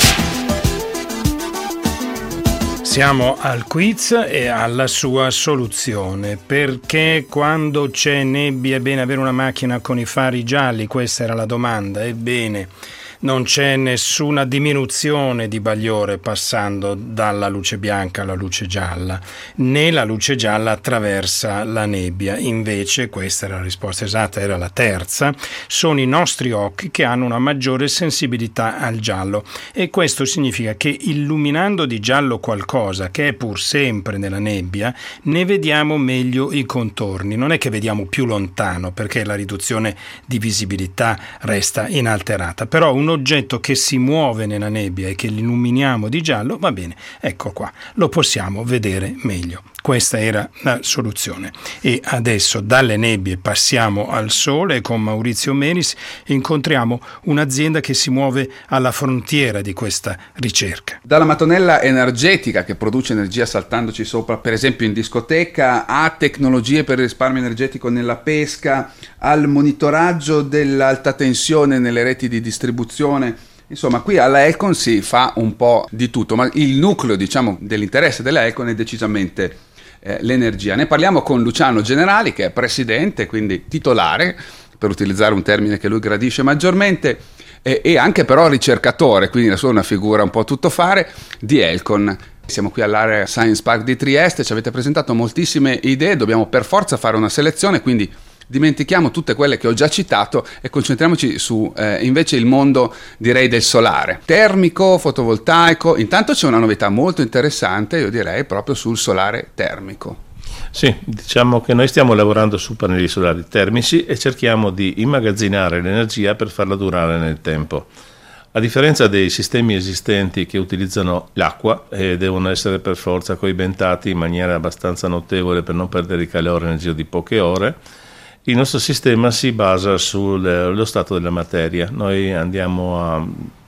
Siamo al quiz e alla sua soluzione. Perché quando c'è nebbia è bene avere una macchina con i fari gialli? Questa era la domanda. Ebbene, non c'è nessuna diminuzione di bagliore passando dalla luce bianca alla luce gialla, né la luce gialla attraversa la nebbia. Invece, questa era la risposta esatta, era la terza, sono i nostri occhi che hanno una maggiore sensibilità al giallo, e questo significa che illuminando di giallo qualcosa che è pur sempre nella nebbia, ne vediamo meglio i contorni. Non è che vediamo più lontano, perché la riduzione di visibilità resta inalterata, però un oggetto che si muove nella nebbia e che illuminiamo di giallo, va bene, ecco qua, lo possiamo vedere meglio. Questa era la soluzione. E adesso dalle nebbie passiamo al sole, e con Maurizio Meris incontriamo un'azienda che si muove alla frontiera di questa ricerca. Dalla mattonella energetica che produce energia saltandoci sopra, per esempio in discoteca, a tecnologie per il risparmio energetico nella pesca, al monitoraggio dell'alta tensione nelle reti di distribuzione. Insomma, qui alla Elcon si fa un po' di tutto, ma il nucleo, dell'interesse della Elcon è decisamente l'energia. Ne parliamo con Luciano Generali, che è presidente, quindi titolare, per utilizzare un termine che lui gradisce maggiormente, e anche però ricercatore, quindi la sua è una figura un po' tuttofare di Elcon. Siamo qui all'area Science Park di Trieste, ci avete presentato moltissime idee, dobbiamo per forza fare una selezione, quindi dimentichiamo tutte quelle che ho già citato e concentriamoci su invece il mondo, direi, del solare termico, fotovoltaico. Intanto c'è una novità molto interessante, io direi proprio sul solare termico. Sì, diciamo che noi stiamo lavorando su pannelli solari termici e cerchiamo di immagazzinare l'energia per farla durare nel tempo. A differenza dei sistemi esistenti che utilizzano l'acqua e devono essere per forza coibentati in maniera abbastanza notevole per non perdere il calore nel giro di poche ore, il nostro sistema si basa sullo stato della materia. Noi andiamo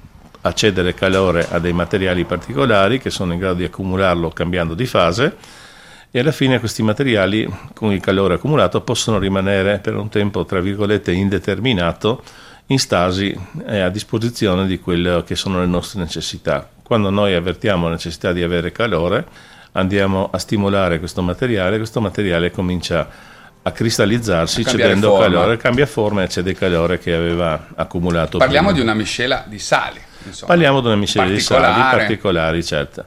a cedere calore a dei materiali particolari che sono in grado di accumularlo cambiando di fase, e alla fine questi materiali con il calore accumulato possono rimanere per un tempo tra virgolette indeterminato in stasi a disposizione di quelle che sono le nostre necessità. Quando noi avvertiamo la necessità di avere calore, andiamo a stimolare questo materiale comincia a cristallizzarsi cedendo calore, cambia forma e cede il calore che aveva accumulato. Parliamo prima. di una miscela di sali. Insomma, parliamo di una miscela di sali particolari, certo.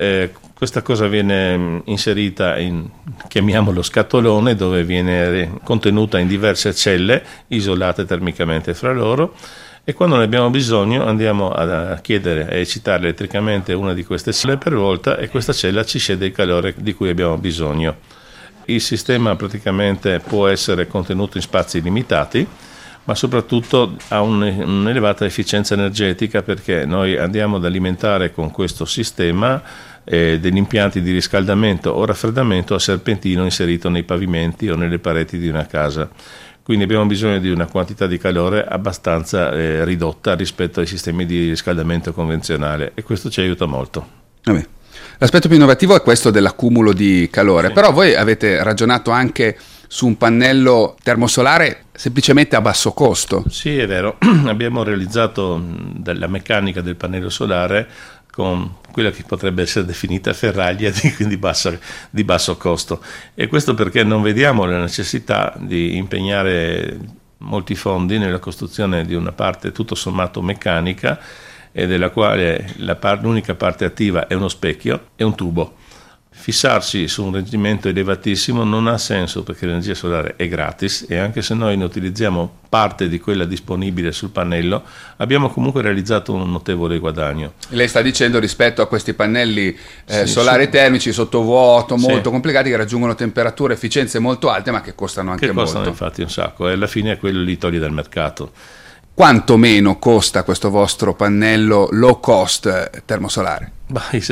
Questa cosa viene inserita in, chiamiamolo scatolone, dove viene contenuta in diverse celle isolate termicamente fra loro, e quando ne abbiamo bisogno andiamo a chiedere e eccitare elettricamente una di queste celle per volta, e questa cella ci cede il calore di cui abbiamo bisogno. Il sistema praticamente può essere contenuto in spazi limitati, ma soprattutto ha un'elevata efficienza energetica, perché noi andiamo ad alimentare con questo sistema degli impianti di riscaldamento o raffreddamento a serpentino inserito nei pavimenti o nelle pareti di una casa. Quindi abbiamo bisogno di una quantità di calore abbastanza ridotta rispetto ai sistemi di riscaldamento convenzionale, e questo ci aiuta molto. Vabbè. L'aspetto più innovativo è questo dell'accumulo di calore, sì. Però voi avete ragionato anche su un pannello termosolare semplicemente a basso costo. Sì, è vero, abbiamo realizzato la meccanica del pannello solare con quella che potrebbe essere definita ferraglia di basso costo, e questo perché non vediamo la necessità di impegnare molti fondi nella costruzione di una parte tutto sommato meccanica, e della quale l'unica parte attiva è uno specchio e un tubo. Fissarsi su un reggimento elevatissimo non ha senso, perché l'energia solare è gratis, e anche se noi ne utilizziamo parte di quella disponibile sul pannello, abbiamo comunque realizzato un notevole guadagno. Lei sta dicendo rispetto a questi pannelli solari termici sottovuoto molto complicati, che raggiungono temperature e efficienze molto alte, ma che costano anche molto. Che costano infatti un sacco, e alla fine quello li toglie dal mercato. Quanto meno costa questo vostro pannello low cost termosolare? Il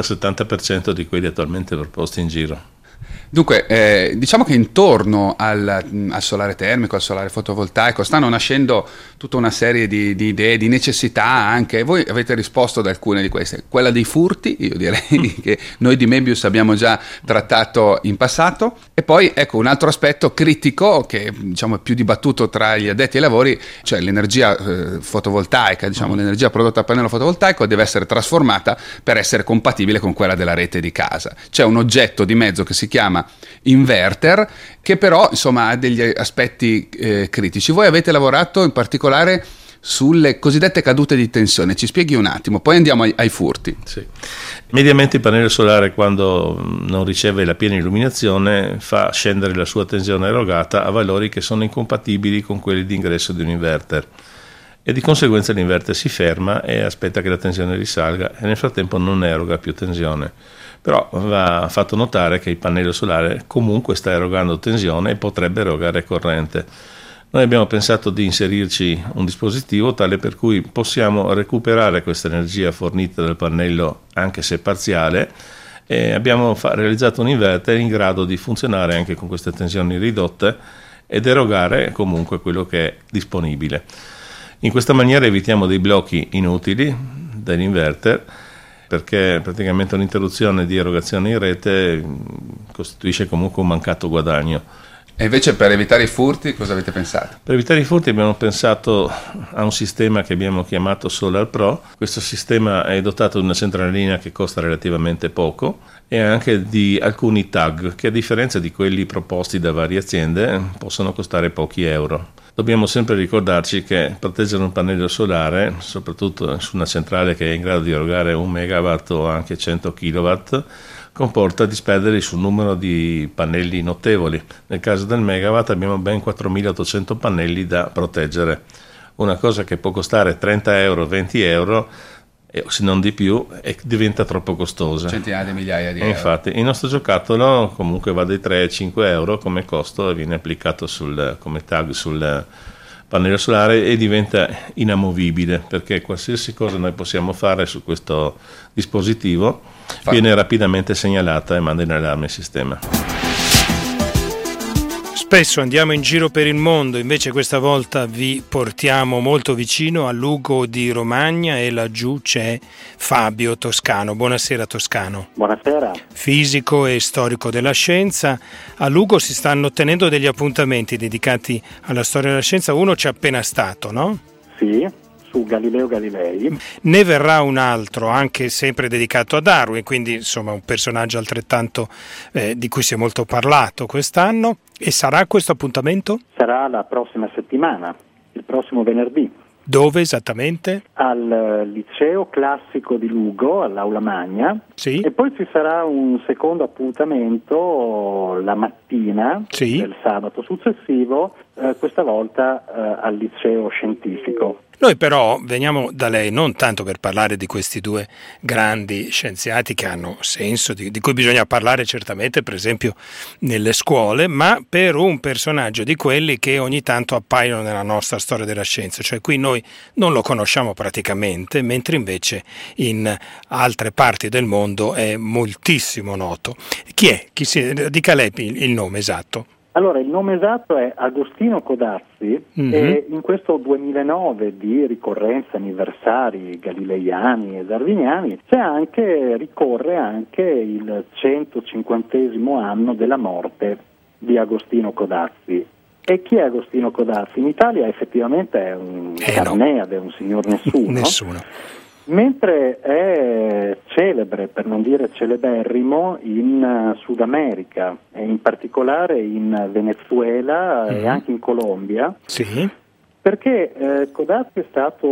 60-70% di quelli attualmente proposti in giro. Dunque, diciamo che intorno al solare termico, al solare fotovoltaico, stanno nascendo tutta una serie di idee, di necessità anche. Voi avete risposto ad alcune di queste. Quella dei furti, io direi che noi di Mebius abbiamo già trattato in passato. E poi, ecco, un altro aspetto critico che, diciamo, è più dibattuto tra gli addetti ai lavori, cioè l'energia fotovoltaica, diciamo, l'energia prodotta a pannello fotovoltaico deve essere trasformata per essere compatibile con quella della rete di casa. C'è un oggetto di mezzo che si chiama inverter, che però insomma ha degli aspetti critici. Voi avete lavorato in particolare sulle cosiddette cadute di tensione, ci spieghi un attimo, poi andiamo ai furti. Sì. Mediamente il pannello solare, quando non riceve la piena illuminazione, fa scendere la sua tensione erogata a valori che sono incompatibili con quelli di ingresso di un inverter, e di conseguenza l'inverter si ferma e aspetta che la tensione risalga, e nel frattempo non eroga più tensione. Però va fatto notare che il pannello solare comunque sta erogando tensione e potrebbe erogare corrente. Noi abbiamo pensato di inserirci un dispositivo tale per cui possiamo recuperare questa energia fornita dal pannello, anche se parziale, e abbiamo realizzato un inverter in grado di funzionare anche con queste tensioni ridotte ed erogare comunque quello che è disponibile. In questa maniera evitiamo dei blocchi inutili dell'inverter, perché praticamente un'interruzione di erogazione in rete costituisce comunque un mancato guadagno. E invece per evitare i furti cosa avete pensato? Per evitare i furti abbiamo pensato a un sistema che abbiamo chiamato Solar Pro. Questo sistema è dotato di una centralina che costa relativamente poco, e anche di alcuni tag che, a differenza di quelli proposti da varie aziende, possono costare pochi euro. Dobbiamo sempre ricordarci che proteggere un pannello solare, soprattutto su una centrale che è in grado di erogare 1 megawatt o anche 100 kilowatt, comporta di spendere su un numero di pannelli notevoli. Nel caso del megawatt abbiamo ben 4.800 pannelli da proteggere. Una cosa che può costare 30 euro, 20 euro, se non di più, e diventa troppo costosa. Centinaia di migliaia di euro. Infatti il nostro giocattolo comunque va dai 3 ai 5 euro come costo, e viene applicato come tag pannello solare e diventa inamovibile, perché qualsiasi cosa noi possiamo fare su questo dispositivo viene rapidamente segnalata e manda in allarme il sistema. Spesso andiamo in giro per il mondo, invece questa volta vi portiamo molto vicino a Lugo di Romagna e laggiù c'è Fabio Toscano. Buonasera Toscano. Buonasera. Fisico e storico della scienza. A Lugo si stanno tenendo degli appuntamenti dedicati alla storia della scienza. Uno c'è appena stato, no? Sì, su Galileo Galilei. Ne verrà un altro, anche sempre dedicato a Darwin, quindi insomma un personaggio altrettanto di cui si è molto parlato quest'anno. E sarà questo appuntamento? Sarà la prossima settimana, il prossimo venerdì. Dove esattamente? Al liceo classico di Lugo, all'Aula Magna. Sì. E poi ci sarà un secondo appuntamento la mattina del sabato successivo, questa volta al liceo scientifico. Noi però veniamo da lei non tanto per parlare di questi due grandi scienziati che hanno senso, di cui bisogna parlare certamente per esempio nelle scuole, ma per un personaggio di quelli che ogni tanto appaiono nella nostra storia della scienza, cioè qui noi non lo conosciamo praticamente, mentre invece in altre parti del mondo è moltissimo noto. Chi è? Dica lei il nome esatto. Allora, il nome esatto è Agostino Codazzi e in questo 2009 di ricorrenze anniversari galileiani e darwiniani ricorre anche il 150° anno della morte di Agostino Codazzi. E chi è Agostino Codazzi? In Italia effettivamente è un Carneade, è un signor nessuno. Mentre è celebre, per non dire celeberrimo, in Sud America e in particolare in Venezuela e anche in Colombia, perché Codazzi è stato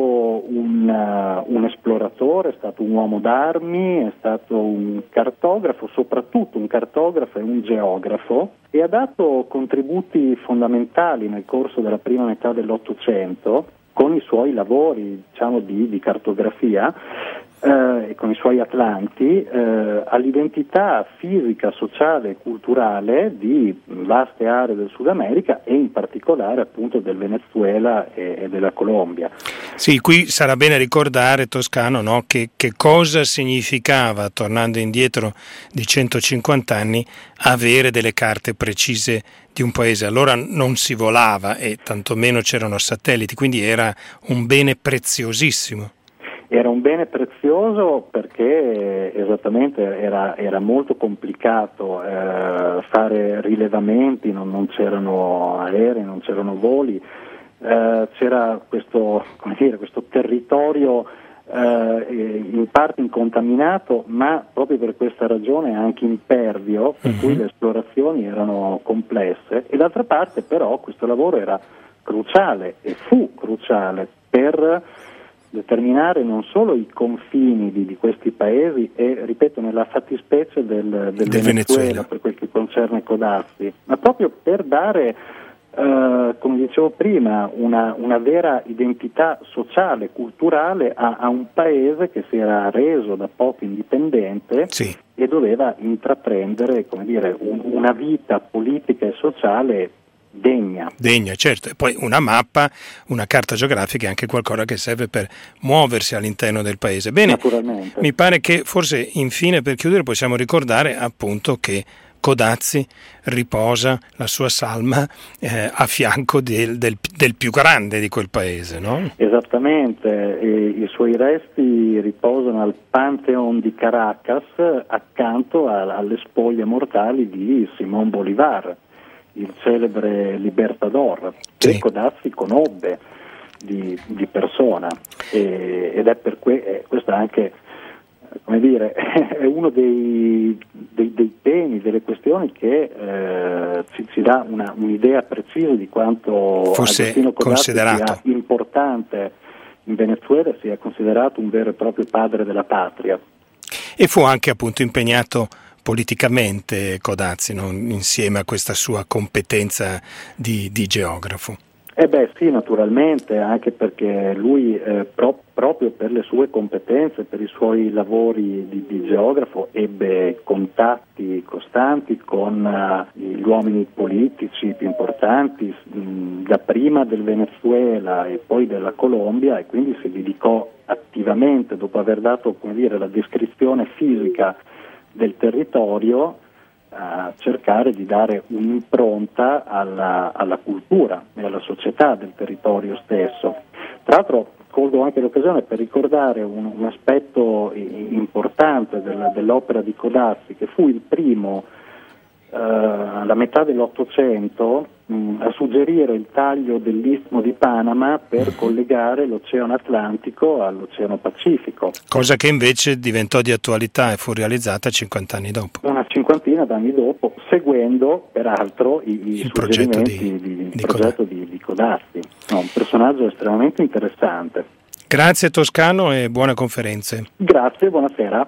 un esploratore, è stato un uomo d'armi, è stato un cartografo, soprattutto un cartografo e un geografo, e ha dato contributi fondamentali nel corso della prima metà dell'Ottocento con i suoi lavori, di cartografia e con i suoi atlanti all'identità fisica, sociale e culturale di vaste aree del Sud America e in particolare appunto del Venezuela e della Colombia. Sì, qui sarà bene ricordare, Toscano, no, che cosa significava, tornando indietro di 150 anni, avere delle carte precise di un paese. Allora non si volava e tantomeno c'erano satelliti, quindi era un bene preziosissimo. Era un bene prezioso perché esattamente era molto complicato fare rilevamenti, non c'erano aerei, non c'erano voli, c'era questo territorio in parte incontaminato, ma proprio per questa ragione anche impervio, per cui le esplorazioni erano complesse, e d'altra parte però questo lavoro era cruciale e fu cruciale per determinare non solo i confini di questi paesi e, ripeto, nella fattispecie del Venezuela per quel che concerne Codazzi, ma proprio per dare, come dicevo prima, una vera identità sociale, culturale a un paese che si era reso da poco indipendente e doveva intraprendere, una vita politica e sociale degna, certo, e poi una mappa, una carta geografica è anche qualcosa che serve per muoversi all'interno del paese. Bene, naturalmente. Mi pare che forse infine per chiudere possiamo ricordare appunto che Codazzi riposa la sua salma a fianco del più grande di quel paese, no? Esattamente, i suoi resti riposano al Pantheon di Caracas accanto alle spoglie mortali di Simón Bolívar, il celebre Libertador, che Codazzi conobbe di persona, ed è per questo anche, è uno dei temi, delle questioni che ci dà un'idea precisa di quanto fosse Agostino Codazzi considerato sia importante in Venezuela e sia considerato un vero e proprio padre della patria. E fu anche appunto impegnato politicamente Codazzi, no? Insieme a questa sua competenza di geografo. Sì, naturalmente, anche perché lui proprio per le sue competenze, per i suoi lavori di geografo, ebbe contatti costanti con gli uomini politici più importanti, da prima del Venezuela e poi della Colombia, e quindi si dedicò attivamente, dopo aver dato, come dire, la descrizione fisica del territorio, a cercare di dare un'impronta alla cultura e alla società del territorio stesso. Tra l'altro colgo anche l'occasione per ricordare un aspetto importante dell'opera di Codazzi, che fu il primo alla metà dell'Ottocento a suggerire il taglio dell'Istmo di Panama per collegare l'Oceano Atlantico all'Oceano Pacifico. Cosa che invece diventò di attualità e fu realizzata 50 anni dopo. Una cinquantina d'anni dopo, seguendo peraltro il suggerimenti progetto di Codazzi. Un personaggio estremamente interessante. Grazie Toscano e buone conferenze. Grazie, buonasera.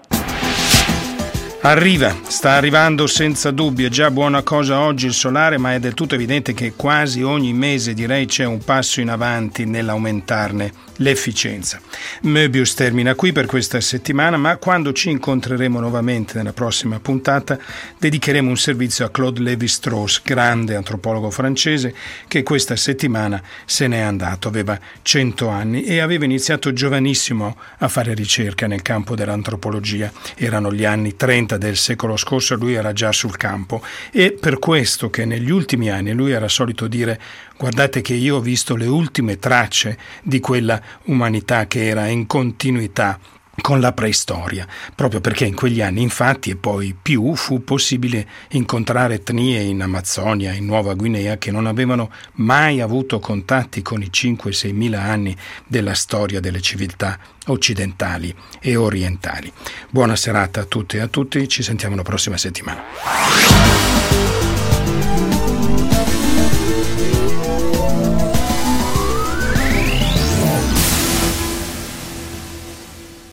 Sta arrivando senza dubbio, è già buona cosa oggi il solare, ma è del tutto evidente che quasi ogni mese, direi, c'è un passo in avanti nell'aumentarne l'efficienza. Möbius termina qui per questa settimana, ma quando ci incontreremo nuovamente nella prossima puntata dedicheremo un servizio a Claude Lévi-Strauss, grande antropologo francese che questa settimana se n'è andato. Aveva 100 anni e aveva iniziato giovanissimo a fare ricerca nel campo dell'antropologia. Erano gli anni 30 del secolo scorso, lui era già sul campo, e per questo che negli ultimi anni lui era solito dire: guardate che io ho visto le ultime tracce di quella umanità che era in continuità con la preistoria, proprio perché in quegli anni, infatti, e poi più, fu possibile incontrare etnie in Amazzonia, in Nuova Guinea, che non avevano mai avuto contatti con i 5-6 mila anni della storia delle civiltà occidentali e orientali. Buona serata a tutte e a tutti, ci sentiamo la prossima settimana.